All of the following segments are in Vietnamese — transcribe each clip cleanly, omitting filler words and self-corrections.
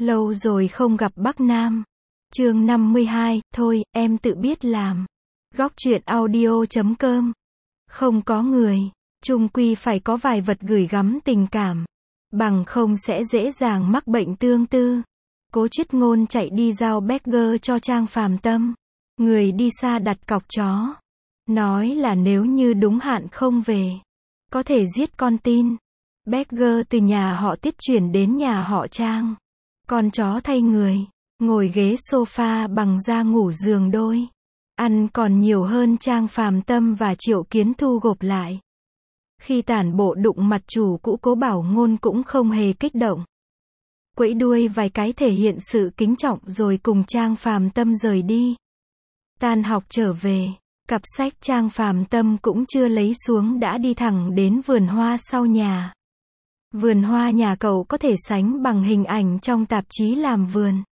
Lâu rồi không gặp Bắc Nam. Chương 52, thôi, em tự biết làm. Góc truyện audio.com. Không có người, chung quy phải có vài vật gửi gắm tình cảm. Bằng không sẽ dễ dàng mắc bệnh tương tư. Cố Triết Ngôn chạy đi giao burger cho Trang Phàm Tâm. Người đi xa đặt cọc chó. Nói là nếu như đúng hạn không về, có thể giết con tin. Burger từ nhà họ Tiết chuyển đến nhà họ Trang. Con chó thay người, ngồi ghế sofa bằng da ngủ giường đôi. Ăn còn nhiều hơn Trang Phàm Tâm và Triệu Kiến Thu gộp lại. Khi tản bộ đụng mặt chủ cũ Cố Bảo Ngôn cũng không hề kích động. Quẫy đuôi vài cái thể hiện sự kính trọng rồi cùng Trang Phàm Tâm rời đi. Tan học trở về, cặp sách Trang Phàm Tâm cũng chưa lấy xuống đã đi thẳng đến vườn hoa sau nhà. Vườn hoa nhà cậu có thể sánh bằng hình ảnh trong tạp chí làm vườn.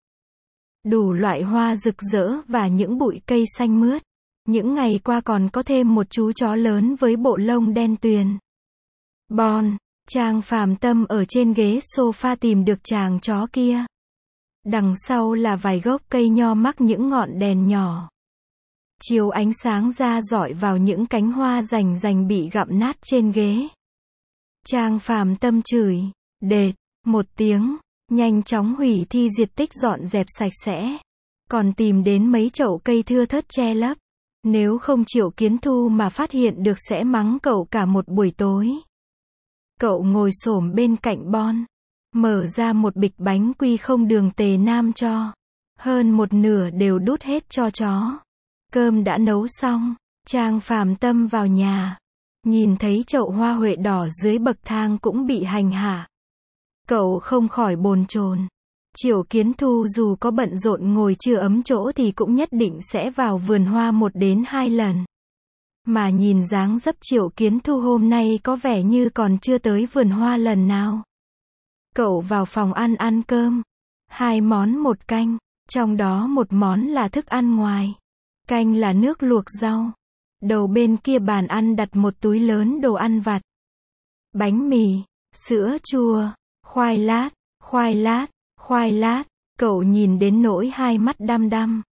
Đủ loại hoa rực rỡ và những bụi cây xanh mướt. Những ngày qua còn có thêm một chú chó lớn với bộ lông đen tuyền. Bon, Trang Phàm Tâm ở trên ghế sofa tìm được chàng chó kia. Đằng sau là vài gốc cây nho mắc những ngọn đèn nhỏ. Chiếu ánh sáng ra rọi vào những cánh hoa rành rành bị gặm nát trên ghế. Trang Phàm Tâm chửi, đệt, một tiếng, nhanh chóng hủy thi diệt tích dọn dẹp sạch sẽ. Còn tìm đến mấy chậu cây thưa thớt che lấp. Nếu không Triệu Kiến Thu mà phát hiện được sẽ mắng cậu cả một buổi tối. Cậu ngồi xổm bên cạnh Bon, mở ra một bịch bánh quy không đường Tề Nam cho. Hơn một nửa đều đút hết cho chó. Cơm đã nấu xong, Trang Phàm Tâm vào nhà. Nhìn thấy chậu hoa huệ đỏ dưới bậc thang cũng bị hành hạ. Cậu không khỏi bồn chồn. Triệu Kiến Thu dù có bận rộn ngồi chưa ấm chỗ thì cũng nhất định sẽ vào vườn hoa 1 đến 2 lần. Mà nhìn dáng dấp Triệu Kiến Thu hôm nay có vẻ như còn chưa tới vườn hoa lần nào. Cậu vào phòng ăn cơm. 2 món 1 canh, trong đó một món là thức ăn ngoài. Canh là nước luộc rau. Đầu bên kia bàn ăn đặt một túi lớn đồ ăn vặt. Bánh mì, sữa chua, khoai lát. Cậu nhìn đến nỗi hai mắt đăm đăm.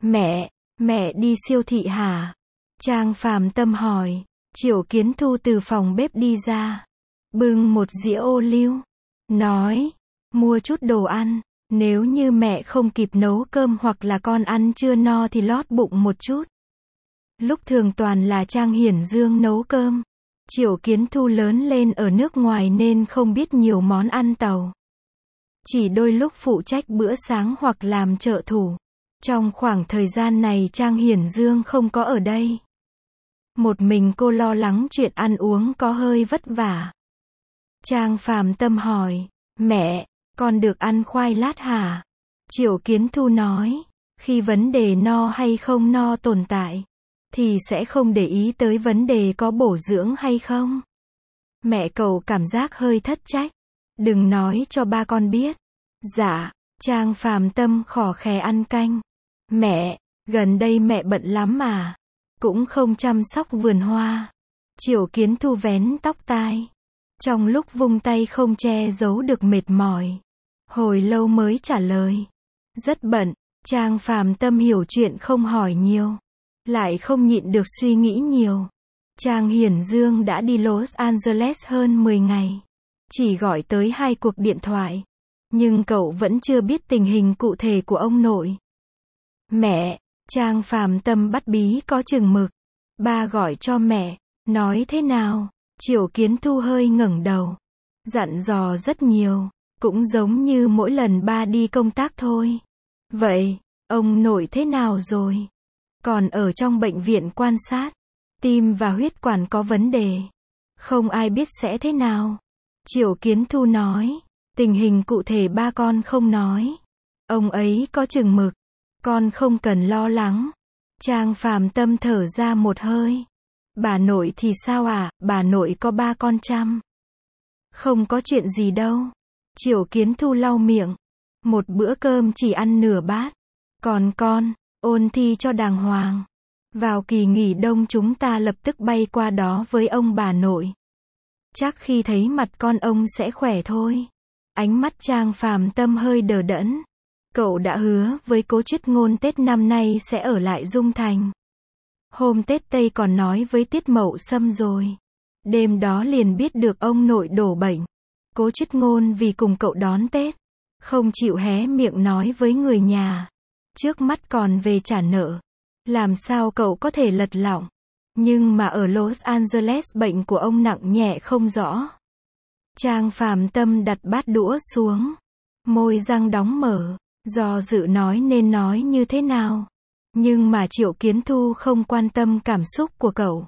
Mẹ đi siêu thị hả? Trang Phàm Tâm hỏi. Triệu Kiến Thu từ phòng bếp đi ra. Bưng một dĩa ô liu. Nói, mua chút đồ ăn. Nếu như mẹ không kịp nấu cơm hoặc là con ăn chưa no thì lót bụng một chút. Lúc thường toàn là Trang Hiển Dương nấu cơm. Triệu Kiến Thu lớn lên ở nước ngoài nên không biết nhiều món ăn tàu. Chỉ đôi lúc phụ trách bữa sáng hoặc làm trợ thủ. Trong khoảng thời gian này Trang Hiển Dương không có ở đây. Một mình cô lo lắng chuyện ăn uống có hơi vất vả. Trang Phàm Tâm hỏi, mẹ, con được ăn khoai lát hả? Triệu Kiến Thu nói, khi vấn đề no hay không no tồn tại, thì sẽ không để ý tới vấn đề có bổ dưỡng hay không. Mẹ cậu cảm giác hơi thất trách. Đừng nói cho ba con biết. Dạ, Trang Phàm Tâm khò khè ăn canh. Mẹ, gần đây mẹ bận lắm mà. Cũng không chăm sóc vườn hoa. Triệu Kiến Thu vén tóc tai. Trong lúc vung tay không che giấu được mệt mỏi. Hồi lâu mới trả lời. Rất bận. Trang Phàm Tâm hiểu chuyện không hỏi nhiều. Lại không nhịn được suy nghĩ nhiều. Trang Hiển Dương đã đi Los Angeles hơn 10 ngày. Chỉ gọi tới 2 cuộc điện thoại. Nhưng cậu vẫn chưa biết tình hình cụ thể của ông nội. Mẹ, Trang Phàm Tâm bắt bí có chừng mực. Ba gọi cho mẹ, nói thế nào? Triệu Kiến Thu hơi ngẩng đầu. Dặn dò rất nhiều, cũng giống như mỗi lần ba đi công tác thôi. Vậy, ông nội thế nào rồi? Còn ở trong bệnh viện quan sát. Tim và huyết quản có vấn đề. Không ai biết sẽ thế nào. Triệu Kiến Thu nói. Tình hình cụ thể ba con không nói. Ông ấy có chừng mực. Con không cần lo lắng. Trang Phàm Tâm thở ra một hơi. Bà nội thì sao à? Bà nội có 3 con chăm. Không có chuyện gì đâu. Triệu Kiến Thu lau miệng. Một bữa cơm chỉ ăn nửa bát. Còn con, ôn thi cho đàng hoàng. Vào kỳ nghỉ đông chúng ta lập tức bay qua đó với ông bà nội. Chắc khi thấy mặt con ông sẽ khỏe thôi. Ánh mắt Trang Phàm Tâm hơi đờ đẫn. Cậu đã hứa với Cố Triết Ngôn Tết năm nay sẽ ở lại Dung Thành. Hôm Tết Tây còn nói với Tiết Mậu Sâm rồi. Đêm đó liền biết được ông nội đổ bệnh. Cố Triết Ngôn vì cùng cậu đón Tết, không chịu hé miệng nói với người nhà. Trước mắt còn về trả nợ. Làm sao cậu có thể lật lọng. Nhưng mà ở Los Angeles bệnh của ông nặng nhẹ không rõ. Trang Phàm Tâm đặt bát đũa xuống. Môi răng đóng mở. Do dự nói nên nói như thế nào. Nhưng mà Triệu Kiến Thu không quan tâm cảm xúc của cậu.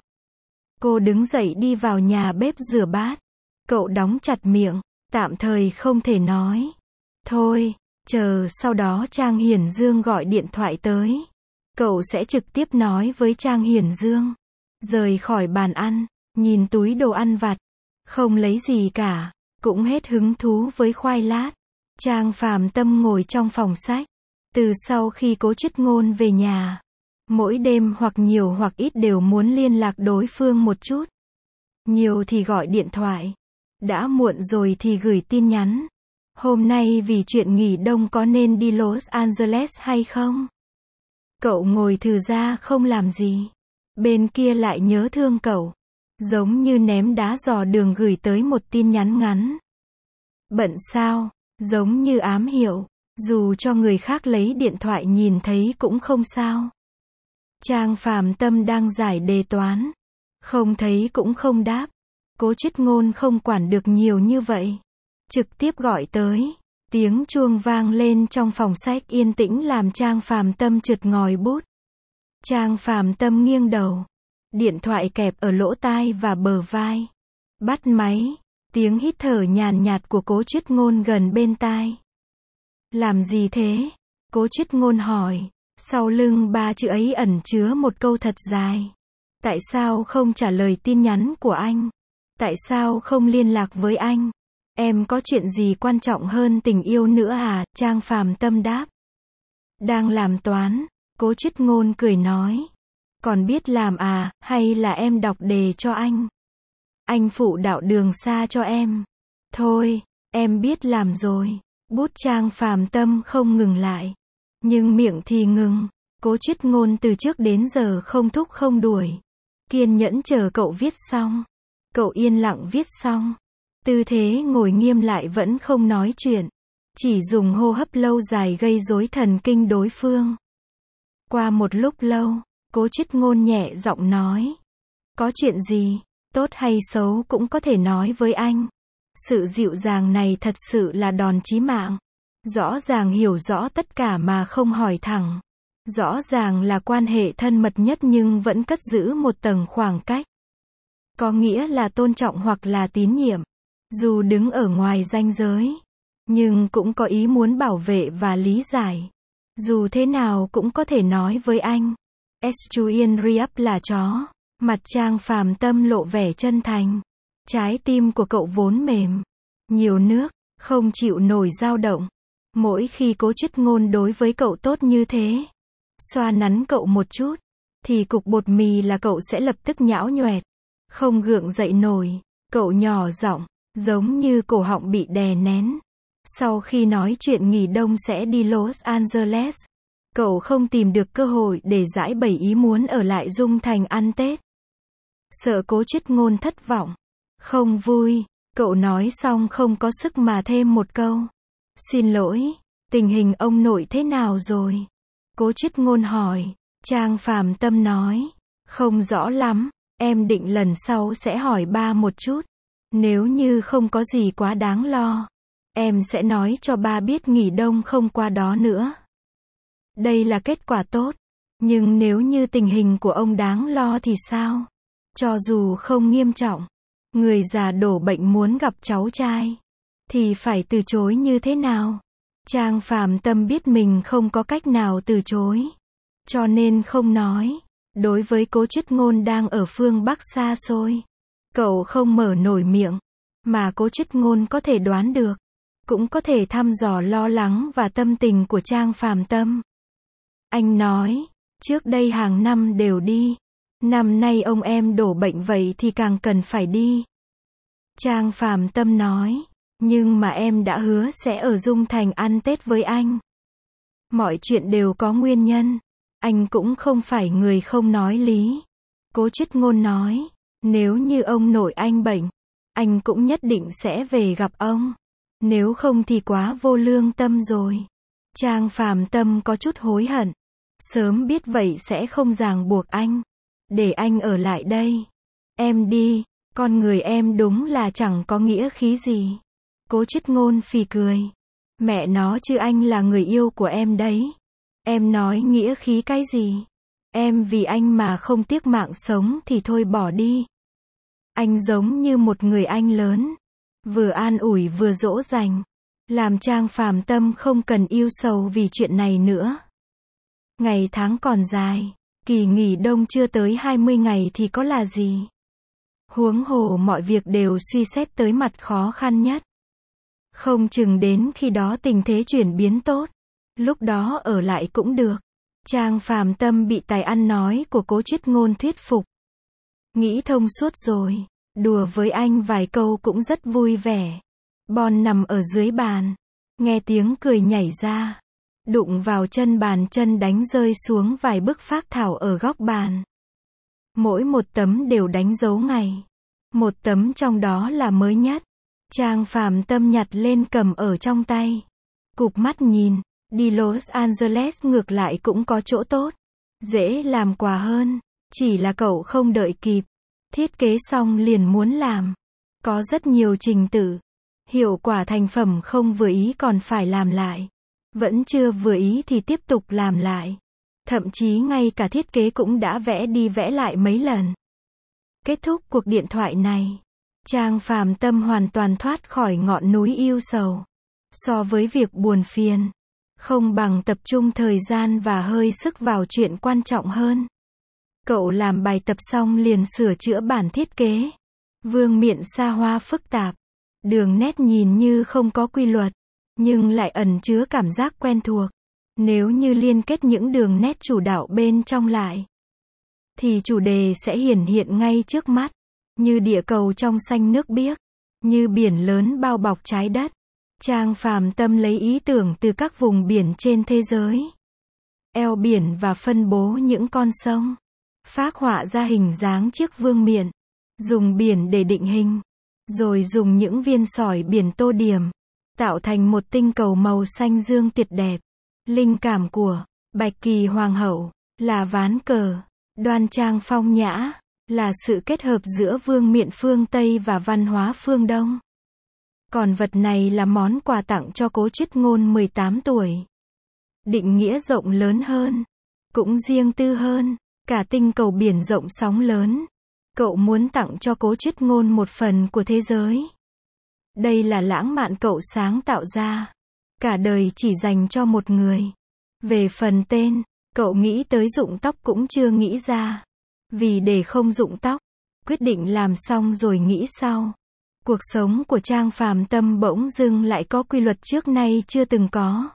Cô đứng dậy đi vào nhà bếp rửa bát. Cậu đóng chặt miệng, tạm thời không thể nói. Thôi, chờ sau đó Trang Hiển Dương gọi điện thoại tới. Cậu sẽ trực tiếp nói với Trang Hiển Dương. Rời khỏi bàn ăn, nhìn túi đồ ăn vặt. Không lấy gì cả, cũng hết hứng thú với khoai lát. Trang Phàm Tâm ngồi trong phòng sách. Từ sau khi Cố Triết Ngôn về nhà, mỗi đêm hoặc nhiều hoặc ít đều muốn liên lạc đối phương một chút. Nhiều thì gọi điện thoại. Đã muộn rồi thì gửi tin nhắn. Hôm nay vì chuyện nghỉ đông có nên đi Los Angeles hay không? Cậu ngồi thừ ra không làm gì. Bên kia lại nhớ thương cậu. Giống như ném đá dò đường gửi tới một tin nhắn ngắn. Bận sao? Giống như ám hiệu. Dù cho người khác lấy điện thoại nhìn thấy cũng không sao. Trang Phàm Tâm đang giải đề toán. Không thấy cũng không đáp. Cố Triết Ngôn không quản được nhiều như vậy. Trực tiếp gọi tới. Tiếng chuông vang lên trong phòng sách yên tĩnh làm Trang Phàm Tâm trượt ngòi bút. Trang Phàm Tâm nghiêng đầu. Điện thoại kẹp ở lỗ tai và bờ vai. Bắt máy. Tiếng hít thở nhàn nhạt của Cố Triết Ngôn gần bên tai. Làm gì thế? Cố Triết Ngôn hỏi. Sau lưng ba chữ ấy ẩn chứa một câu thật dài. Tại sao không trả lời tin nhắn của anh? Tại sao không liên lạc với anh? Em có chuyện gì quan trọng hơn tình yêu nữa à? Trang Phàm Tâm đáp. Đang làm toán. Cố Triết Ngôn cười nói. Còn biết làm à, hay là em đọc đề cho anh? Anh phụ đạo đường xa cho em. Thôi, em biết làm rồi. Bút Trang Phàm Tâm không ngừng lại. Nhưng miệng thì ngừng. Cố Triết Ngôn từ trước đến giờ không thúc không đuổi. Kiên nhẫn chờ cậu viết xong. Cậu yên lặng viết xong. Tư thế ngồi nghiêm lại vẫn không nói chuyện. Chỉ dùng hô hấp lâu dài gây rối thần kinh đối phương. Qua một lúc lâu, Cố Triết Ngôn nhẹ giọng nói. Có chuyện gì, tốt hay xấu cũng có thể nói với anh. Sự dịu dàng này thật sự là đòn chí mạng. Rõ ràng hiểu rõ tất cả mà không hỏi thẳng. Rõ ràng là quan hệ thân mật nhất nhưng vẫn cất giữ một tầng khoảng cách. Có nghĩa là tôn trọng hoặc là tín nhiệm. Dù đứng ở ngoài ranh giới, nhưng cũng có ý muốn bảo vệ và lý giải. Dù thế nào cũng có thể nói với anh. Estuian Riap là chó. Mặt Trang Phàm Tâm lộ vẻ chân thành. Trái tim của cậu vốn mềm. Nhiều nước, không chịu nổi dao động. Mỗi khi Cố Triết Ngôn đối với cậu tốt như thế, xoa nắn cậu một chút, thì cục bột mì là cậu sẽ lập tức nhão nhoẹt. Không gượng dậy nổi. Cậu nhỏ giọng, giống như cổ họng bị đè nén. Sau khi nói chuyện nghỉ đông sẽ đi Los Angeles, cậu không tìm được cơ hội để giải bày ý muốn ở lại Dung Thành ăn Tết. Sợ Cố Triết Ngôn thất vọng. Không vui. Cậu nói xong không có sức mà thêm một câu. Xin lỗi, tình hình ông nội thế nào rồi? Cố Triết Ngôn hỏi. Trang Phàm Tâm nói. Không rõ lắm, em định lần sau sẽ hỏi ba một chút. Nếu như không có gì quá đáng lo, em sẽ nói cho ba biết nghỉ đông không qua đó nữa. Đây là kết quả tốt. Nhưng nếu như tình hình của ông đáng lo thì sao? Cho dù không nghiêm trọng, người già đổ bệnh muốn gặp cháu trai, thì phải từ chối như thế nào? Trang Phàm Tâm biết mình không có cách nào từ chối, cho nên không nói. Đối với Cố Triết Ngôn đang ở phương Bắc xa xôi, cậu không mở nổi miệng, mà Cố Triết Ngôn có thể đoán được, cũng có thể thăm dò lo lắng và tâm tình của Trang Phàm Tâm. Anh nói, trước đây hàng năm đều đi, năm nay ông em đổ bệnh vậy thì càng cần phải đi. Trang Phàm Tâm nói, Nhưng mà em đã hứa sẽ ở Dung Thành ăn Tết với anh. Mọi chuyện đều có nguyên nhân. Anh cũng không phải người không nói lý. Cố Chiết Ngôn nói, nếu như ông nội anh bệnh, anh cũng nhất định sẽ về gặp ông. Nếu không thì quá vô lương tâm rồi. Trang Phàm Tâm có chút hối hận. Sớm biết vậy sẽ không ràng buộc anh. Để anh ở lại đây. Em đi, con người em đúng là chẳng có nghĩa khí gì. Cố Chiết Ngôn phì cười. Mẹ nó chứ anh là người yêu của em đấy. Em nói nghĩa khí cái gì? Em vì anh mà không tiếc mạng sống thì thôi bỏ đi. Anh giống như một người anh lớn. Vừa an ủi vừa dỗ dành. Làm Trang Phàm Tâm không cần ưu sầu vì chuyện này nữa. Ngày tháng còn dài. Kỳ nghỉ đông chưa tới 20 ngày thì có là gì? Huống hồ mọi việc đều suy xét tới mặt khó khăn nhất. Không chừng đến khi đó tình thế chuyển biến tốt. Lúc đó ở lại cũng được. Trang Phàm Tâm bị tài ăn nói của Cố Chiết Ngôn thuyết phục. Nghĩ thông suốt rồi. Đùa với anh vài câu cũng rất vui vẻ. Bon nằm ở dưới bàn. Nghe tiếng cười nhảy ra. Đụng vào chân bàn, chân đánh rơi xuống vài bức phác thảo ở góc bàn. Mỗi một tấm đều đánh dấu ngày. Một tấm trong đó là mới nhất. Trang Phàm Tâm nhặt lên cầm ở trong tay. Cụp mắt nhìn. Đi Los Angeles ngược lại cũng có chỗ tốt. Dễ làm quà hơn. Chỉ là cậu không đợi kịp. Thiết kế xong liền muốn làm. Có rất nhiều trình tự. Hiệu quả thành phẩm không vừa ý còn phải làm lại. Vẫn chưa vừa ý thì tiếp tục làm lại. Thậm chí ngay cả thiết kế cũng đã vẽ đi vẽ lại mấy lần. Kết thúc cuộc điện thoại này. Trang Phàm Tâm hoàn toàn thoát khỏi ngọn núi ưu sầu. So với việc buồn phiền, không bằng tập trung thời gian và hơi sức vào chuyện quan trọng hơn. Cậu làm bài tập xong liền sửa chữa bản thiết kế. Vương miện xa hoa phức tạp. Đường nét nhìn như không có quy luật, nhưng lại ẩn chứa cảm giác quen thuộc. Nếu như liên kết những đường nét chủ đạo bên trong lại, thì chủ đề sẽ hiển hiện ngay trước mắt. Như địa cầu trong xanh nước biếc. Như biển lớn bao bọc trái đất. Trang Phàm Tâm lấy ý tưởng từ các vùng biển trên thế giới. Eo biển và phân bố những con sông. Phác họa ra hình dáng chiếc vương miện. Dùng biển để định hình. Rồi dùng những viên sỏi biển tô điểm. Tạo thành một tinh cầu màu xanh dương tuyệt đẹp. Linh cảm của Bạch Kỳ Hoàng hậu là ván cờ. Đoan trang phong nhã là sự kết hợp giữa vương miện phương Tây và văn hóa phương Đông. Còn vật này là món quà tặng cho Cố Chiết Ngôn 18 tuổi. Định nghĩa rộng lớn hơn. Cũng riêng tư hơn. Cả tinh cầu biển rộng sóng lớn. Cậu muốn tặng cho Cố Chiết Ngôn một phần của thế giới. Đây là lãng mạn cậu sáng tạo ra. Cả đời chỉ dành cho một người. Về phần tên, cậu nghĩ tới rụng tóc cũng chưa nghĩ ra. Vì để không rụng tóc, quyết định làm xong rồi nghĩ sau. Cuộc sống của Trang Phàm Tâm bỗng dưng lại có quy luật trước nay chưa từng có.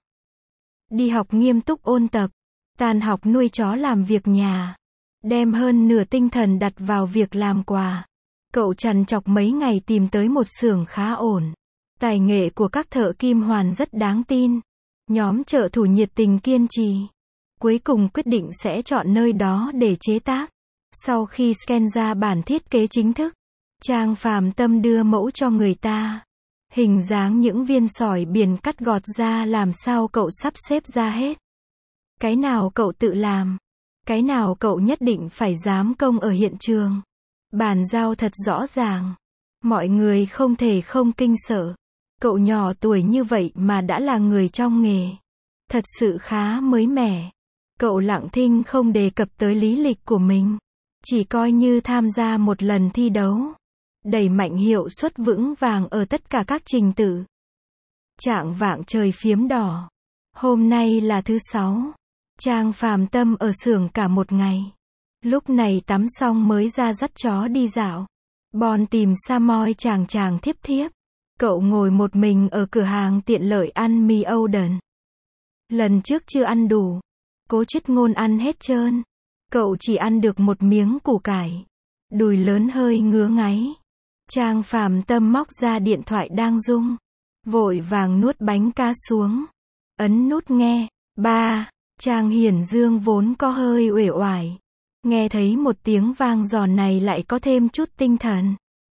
Đi học nghiêm túc ôn tập, tan học nuôi chó làm việc nhà, đem hơn nửa tinh thần đặt vào việc làm quà. Cậu trằn trọc mấy ngày tìm tới một xưởng khá ổn. Tài nghệ của các thợ kim hoàn rất đáng tin. Nhóm trợ thủ nhiệt tình kiên trì. Cuối cùng quyết định sẽ chọn nơi đó để chế tác. Sau khi scan ra bản thiết kế chính thức, Trang Phàm Tâm đưa mẫu cho người ta. Hình dáng những viên sỏi biển cắt gọt ra làm sao cậu sắp xếp ra hết. Cái nào cậu tự làm, cái nào cậu nhất định phải giám công ở hiện trường. Bàn giao thật rõ ràng. Mọi người không thể không kinh sợ. Cậu nhỏ tuổi như vậy mà đã là người trong nghề. Thật sự khá mới mẻ. Cậu lặng thinh không đề cập tới lý lịch của mình. Chỉ coi như tham gia một lần thi đấu. Đẩy mạnh hiệu suất vững vàng ở tất cả các trình tự. Chạng vạng trời phiếm đỏ. Hôm nay là thứ 6. Trang Phàm Tâm ở xưởng cả một ngày. Lúc này tắm xong mới ra dắt chó đi dạo. Bon tìm Samoy chàng thiếp thiếp. Cậu ngồi một mình ở cửa hàng tiện lợi ăn mì Oden. Lần trước chưa ăn đủ. Cố Chiết Ngôn ăn hết trơn. Cậu chỉ ăn được một miếng củ cải. Đùi lớn hơi ngứa ngáy. Trang Phàm Tâm móc ra điện thoại đang rung. vội vàng nuốt bánh cá xuống, ấn nút nghe. Ba. Trang Hiển Dương vốn có hơi uể oải, nghe thấy một tiếng vang giòn này lại có thêm chút tinh thần.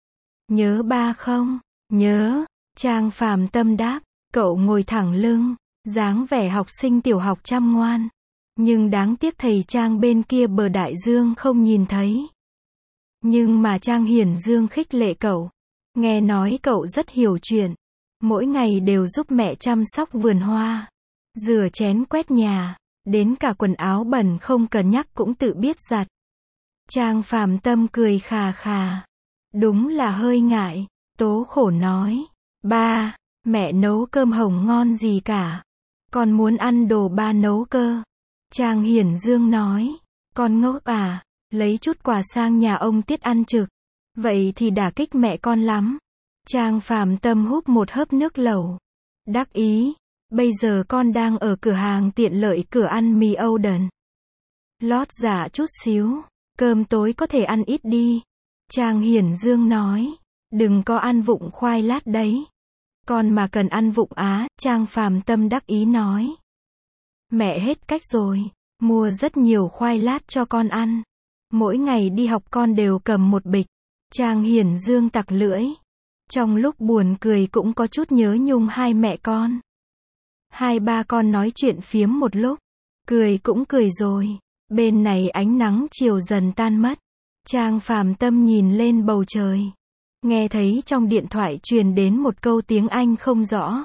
Nhớ ba không? Nhớ. Trang Phàm Tâm đáp. Cậu ngồi thẳng lưng, dáng vẻ học sinh tiểu học chăm ngoan. Nhưng đáng tiếc thầy Trang bên kia bờ đại dương không nhìn thấy. Nhưng mà Trang Hiển Dương khích lệ cậu. Nghe nói cậu rất hiểu chuyện. Mỗi ngày đều giúp mẹ chăm sóc vườn hoa, rửa chén quét nhà, đến cả quần áo bẩn không cần nhắc cũng tự biết giặt. Trang Phàm Tâm cười khà khà. Đúng là hơi ngại, tố khổ nói. Ba, mẹ nấu cơm hổng ngon gì cả. Con muốn ăn đồ ba nấu cơ. Trang Hiển Dương nói. Con ngốc à, lấy chút quà sang nhà ông Tiết ăn trực. Vậy thì đả kích mẹ con lắm. Trang Phàm Tâm húp một hớp nước lẩu. Đắc ý. Bây giờ con đang ở cửa hàng tiện lợi cửa ăn mì Oden. Lót dạ chút xíu. Cơm tối có thể ăn ít đi. Trang Hiển Dương nói. Đừng có ăn vụng khoai lát đấy. Con mà cần ăn vụng á, Trang Phàm Tâm đắc ý nói. Mẹ hết cách rồi. Mua rất nhiều khoai lát cho con ăn. Mỗi ngày đi học con đều cầm một bịch. Trang Hiển Dương tặc lưỡi. Trong lúc buồn cười cũng có chút nhớ nhung hai mẹ con. Hai ba con nói chuyện phiếm một lúc. Cười cũng cười rồi. Bên này ánh nắng chiều dần tan mất. Trang Phàm Tâm nhìn lên bầu trời. Nghe thấy trong điện thoại truyền đến một câu tiếng Anh không rõ.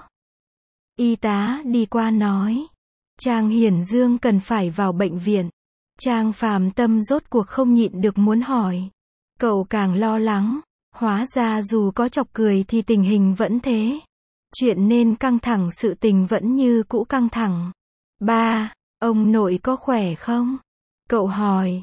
Y tá đi qua nói. Trang Hiển Dương cần phải vào bệnh viện. Trang Phàm Tâm rốt cuộc không nhịn được muốn hỏi. Cậu càng lo lắng. Hóa ra dù có chọc cười thì tình hình vẫn thế. Chuyện nên căng thẳng sự tình vẫn như cũ căng thẳng. Ba, ông nội có khỏe không? Cậu hỏi.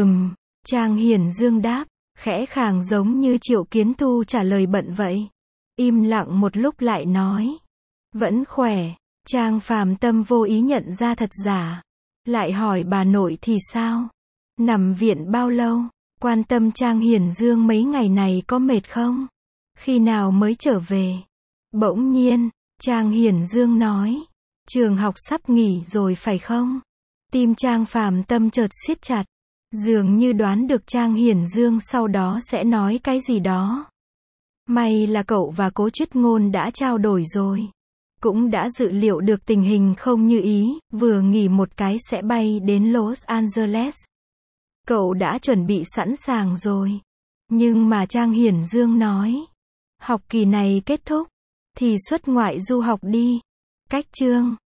Trang Hiển Dương đáp. Khẽ khàng giống như Triệu Kiến Thu trả lời bận vậy. Im lặng một lúc lại nói. Vẫn khỏe. Trang Phàm Tâm vô ý nhận ra thật giả. Lại hỏi bà nội thì sao? Nằm viện bao lâu? Quan tâm Trang Hiển Dương mấy ngày này có mệt không? Khi nào mới trở về? Bỗng nhiên, Trang Hiển Dương nói. Trường học sắp nghỉ rồi phải không? Tim Trang Phàm Tâm chợt siết chặt. Dường như đoán được Trang Hiển Dương sau đó sẽ nói cái gì đó. May là cậu và Cố Triết Ngôn đã trao đổi rồi. Cũng đã dự liệu được tình hình không như ý, vừa nghỉ một cái sẽ bay đến Los Angeles. Cậu đã chuẩn bị sẵn sàng rồi. Nhưng mà Trang Hiển Dương nói. Học kỳ này kết thúc, thì xuất ngoại du học đi. Cách chương